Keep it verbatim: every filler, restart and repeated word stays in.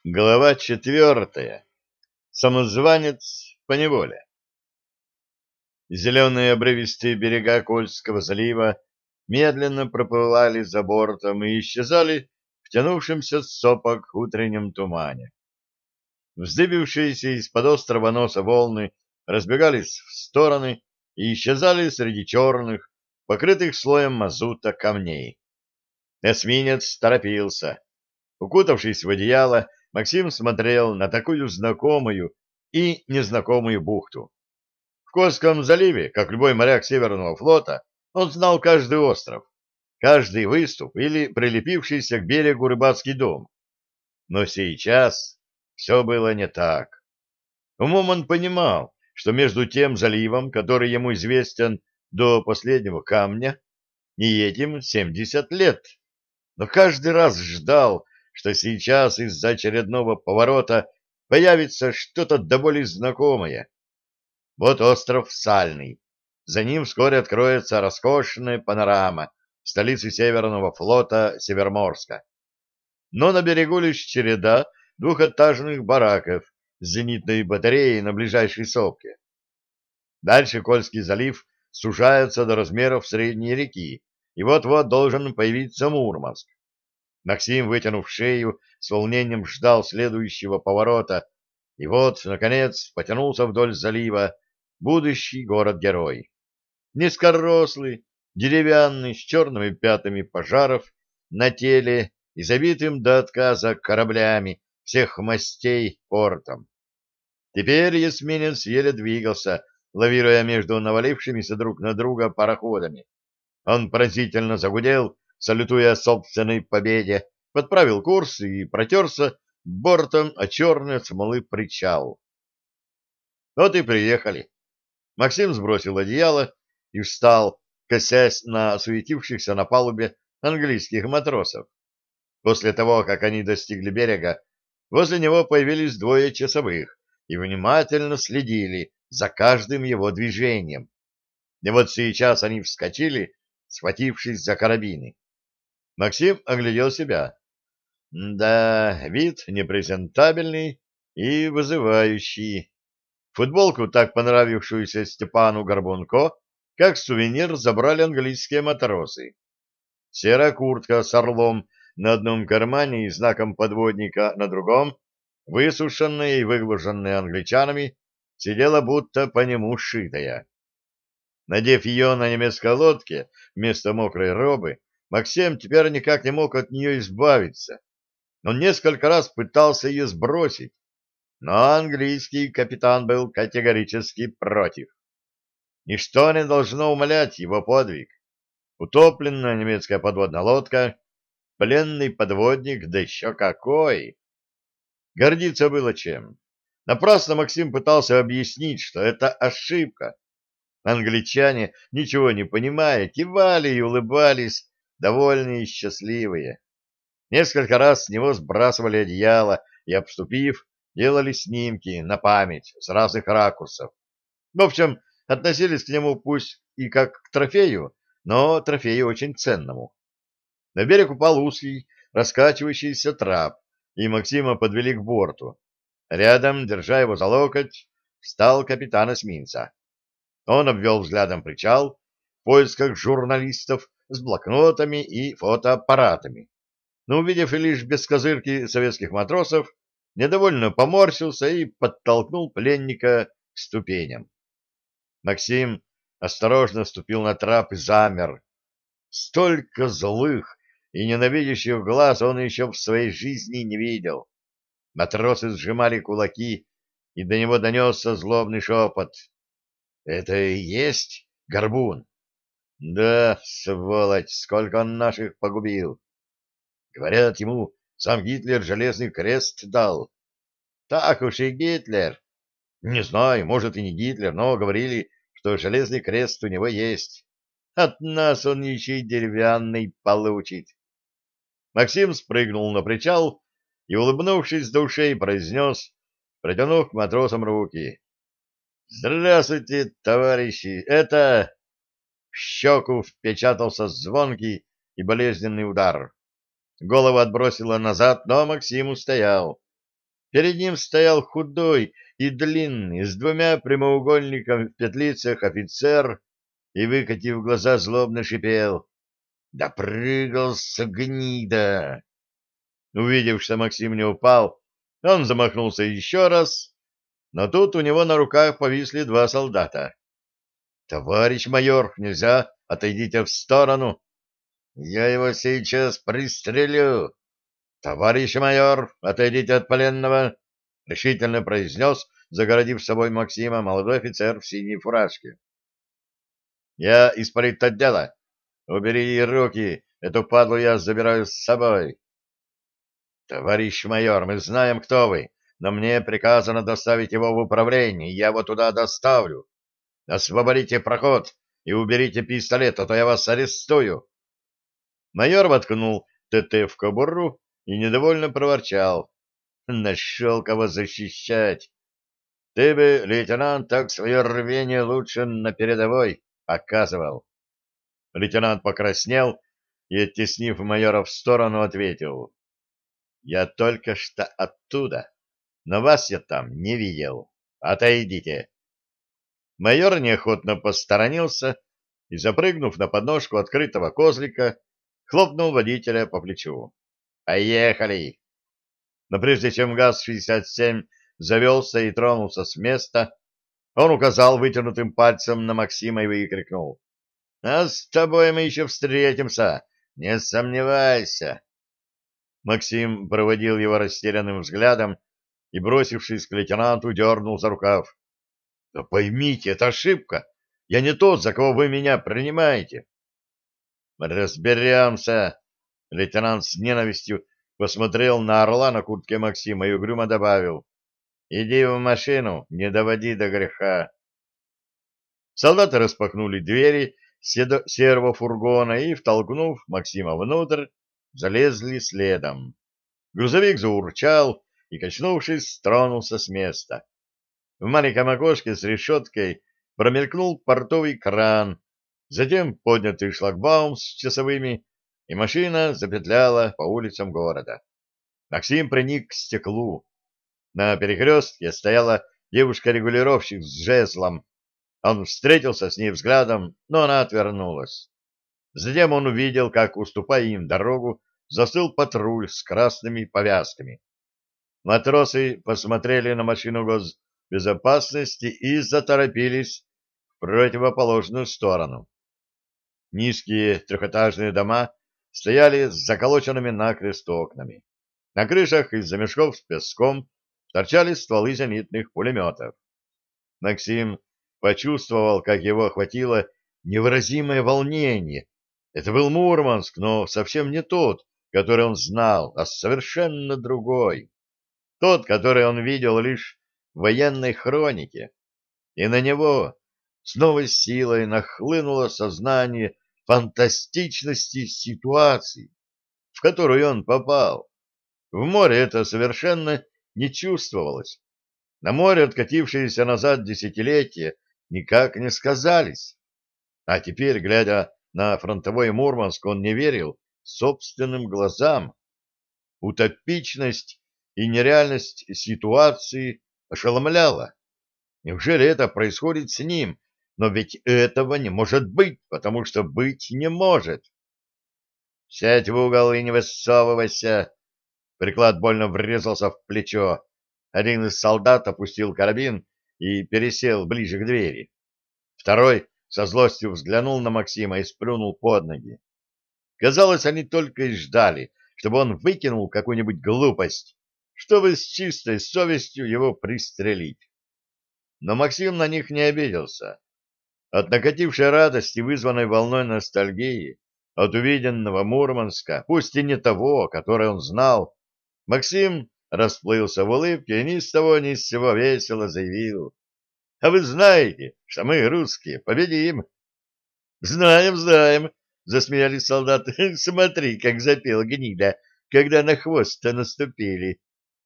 Глава четвертая. Самозванец поневоле. Зеленые обрывистые берега Кольского залива медленно проплывали за бортом и исчезали в тянувшемся с сопок утреннем тумане. Вздыбившиеся из-под острова носа волны разбегались в стороны и исчезали среди черных, покрытых слоем мазута камней. Эсминец торопился. Укутавшись в одеяло, Максим смотрел на такую знакомую и незнакомую бухту. В Кольском заливе, как любой моряк Северного флота, он знал каждый остров, каждый выступ или прилепившийся к берегу рыбацкий дом. Но сейчас все было не так. Умом он понимал, что между тем заливом, который ему известен до последнего камня, и этим семьдесят лет. Но каждый раз ждал, что сейчас из-за очередного поворота появится что-то до боли знакомое. Вот остров Сальный. За ним вскоре откроется роскошная панорама столицы Северного флота Северморска. Но на берегу лишь череда двухэтажных бараков с зенитной батареей на ближайшей сопке. Дальше Кольский залив сужается до размеров средней реки, и вот-вот должен появиться Мурманск. Максим, вытянув шею, с волнением ждал следующего поворота, и вот, наконец, потянулся вдоль залива будущий город-герой. Низкорослый, деревянный, с черными пятнами пожаров на теле и забитым до отказа кораблями всех мастей портом. Теперь эсминец еле двигался, лавируя между навалившимися друг на друга пароходами. Он пронзительно загудел, салютуя собственной победе, подправил курс и протерся бортом о черный от смолы причал. Вот и приехали. Максим сбросил одеяло и встал, косясь на суетившихся на палубе английских матросов. После того, как они достигли берега, возле него появились двое часовых и внимательно следили за каждым его движением. И вот сейчас они вскочили, схватившись за карабины. Максим оглядел себя. Да, вид непрезентабельный и вызывающий. Футболку, так понравившуюся Степану Горбунко, как сувенир забрали английские матросы. Серая куртка с орлом на одном кармане и знаком подводника на другом, высушенная и выглаженная англичанами, сидела будто по нему сшитая. Надев ее на немецкой лодке вместо мокрой робы, Максим теперь никак не мог от нее избавиться. Он несколько раз пытался ее сбросить, но английский капитан был категорически против. Ничто не должно умалять его подвиг. Утопленная немецкая подводная лодка, пленный подводник, да еще какой! Гордиться было чем. Напрасно Максим пытался объяснить, что это ошибка. Англичане, ничего не понимая, кивали и улыбались, довольные и счастливые. Несколько раз с него сбрасывали одеяло и, обступив, делали снимки на память с разных ракурсов. В общем, относились к нему пусть и как к трофею, но трофею очень ценному. На берег упал узкий, раскачивающийся трап, и Максима подвели к борту. Рядом, держа его за локоть, встал капитан эсминца. Он обвел взглядом причал в поисках журналистов с блокнотами и фотоаппаратами. Но, увидев лишь бескозырки советских матросов, недовольно поморщился и подтолкнул пленника к ступеням. Максим осторожно ступил на трап и замер. Столько злых и ненавидящих глаз он еще в своей жизни не видел. Матросы сжимали кулаки, и до него донесся злобный шепот. — Это и есть Горбун? — Да, сволочь, сколько он наших погубил. Говорят, ему сам Гитлер железный крест дал. — Так уж и Гитлер. Не знаю, может и не Гитлер, но говорили, что железный крест у него есть. От нас он еще и деревянный получит. Максим спрыгнул на причал и, улыбнувшись до ушей, произнес, протянув к матросам руки. — Здравствуйте, товарищи! Это... В щеку впечатался звонкий и болезненный удар. Голову отбросило назад, но Максим устоял. Перед ним стоял худой и длинный, с двумя прямоугольниками в петлицах офицер и, выкатив глаза, злобно шипел: «Допрыгался, гнида!» Увидев, что Максим не упал, он замахнулся еще раз, но тут у него на руках повисли два солдата. «Товарищ майор, нельзя, отойдите в сторону!» «Я его сейчас пристрелю!» «Товарищ майор, отойдите от пленного!» — решительно произнес, загородив собой Максима, молодой офицер в синей фуражке. «Я из политотдела. Убери руки, эту падлу я забираю с собой». «Товарищ майор, мы знаем, кто вы, но мне приказано доставить его в управление, я его туда доставлю. Освободите проход и уберите пистолет, а то я вас арестую». Майор воткнул ТТ в кобуру и недовольно проворчал: «Нашел кого защищать. Ты бы, лейтенант, так свое рвение лучше на передовой оказывал». Лейтенант покраснел и, оттеснив майора в сторону, ответил: «Я только что оттуда, но вас я там не видел. Отойдите». Майор неохотно посторонился и, запрыгнув на подножку открытого козлика, хлопнул водителя по плечу. «Поехали!» Но прежде чем ГАЗ шестьдесят семь завелся и тронулся с места, он указал вытянутым пальцем на Максима и выкрикнул: «А с тобой мы еще встретимся, не сомневайся!» Максим проводил его растерянным взглядом и, бросившись к лейтенанту, дернул за рукав. «Да поймите, это ошибка! Я не тот, за кого вы меня принимаете!» «Разберемся!» Лейтенант с ненавистью посмотрел на орла на куртке Максима и угрюмо добавил: «Иди в машину, не доводи до греха». Солдаты распахнули двери серого фургона и, втолкнув Максима внутрь, залезли следом. Грузовик заурчал и, качнувшись, тронулся с места. В маленьком окошке с решеткой промелькнул портовый кран, затем поднятый шлагбаум с часовыми, и машина запетляла по улицам города. Максим приник к стеклу. На перекрестке стояла девушка-регулировщик с жезлом. Он встретился с ней взглядом, но она отвернулась. Затем он увидел, как, уступая им дорогу, застыл патруль с красными повязками. Матросы посмотрели на машину госбезопасности и заторопились в противоположную сторону. Низкие трехэтажные дома стояли с заколоченными накрест окнами. На крышах из-за мешков с песком торчали стволы зенитных пулеметов. Максим почувствовал, как его охватило невыразимое волнение. Это был Мурманск, но совсем не тот, который он знал, а совершенно другой. Тот, который он видел лишь в военной хронике. И на него с новой силой нахлынуло сознание фантастичности ситуации, в которую он попал. В море это совершенно не чувствовалось. На море откатившиеся назад десятилетия никак не сказались. А теперь, глядя на фронтовой Мурманск, он не верил собственным глазам. Утопичность и нереальность ситуации ошеломляла. Неужели это происходит с ним? Но ведь этого не может быть, потому что быть не может. «Сядь в угол и не высовывайся!» Приклад больно врезался в плечо. Один из солдат опустил карабин и пересел ближе к двери. Второй со злостью взглянул на Максима и сплюнул под ноги. Казалось, они только и ждали, чтобы он выкинул какую-нибудь глупость, чтобы с чистой совестью его пристрелить. Но Максим на них не обиделся. От накатившей радости, вызванной волной ностальгии, от увиденного Мурманска, пусть и не того, который он знал, Максим расплылся в улыбке и ни с того ни с сего весело заявил: «А вы знаете, что мы, русские, победим?» «Знаем, знаем», — засмеялись солдаты. «Смотри, как запел гнида, когда на хвост-то наступили».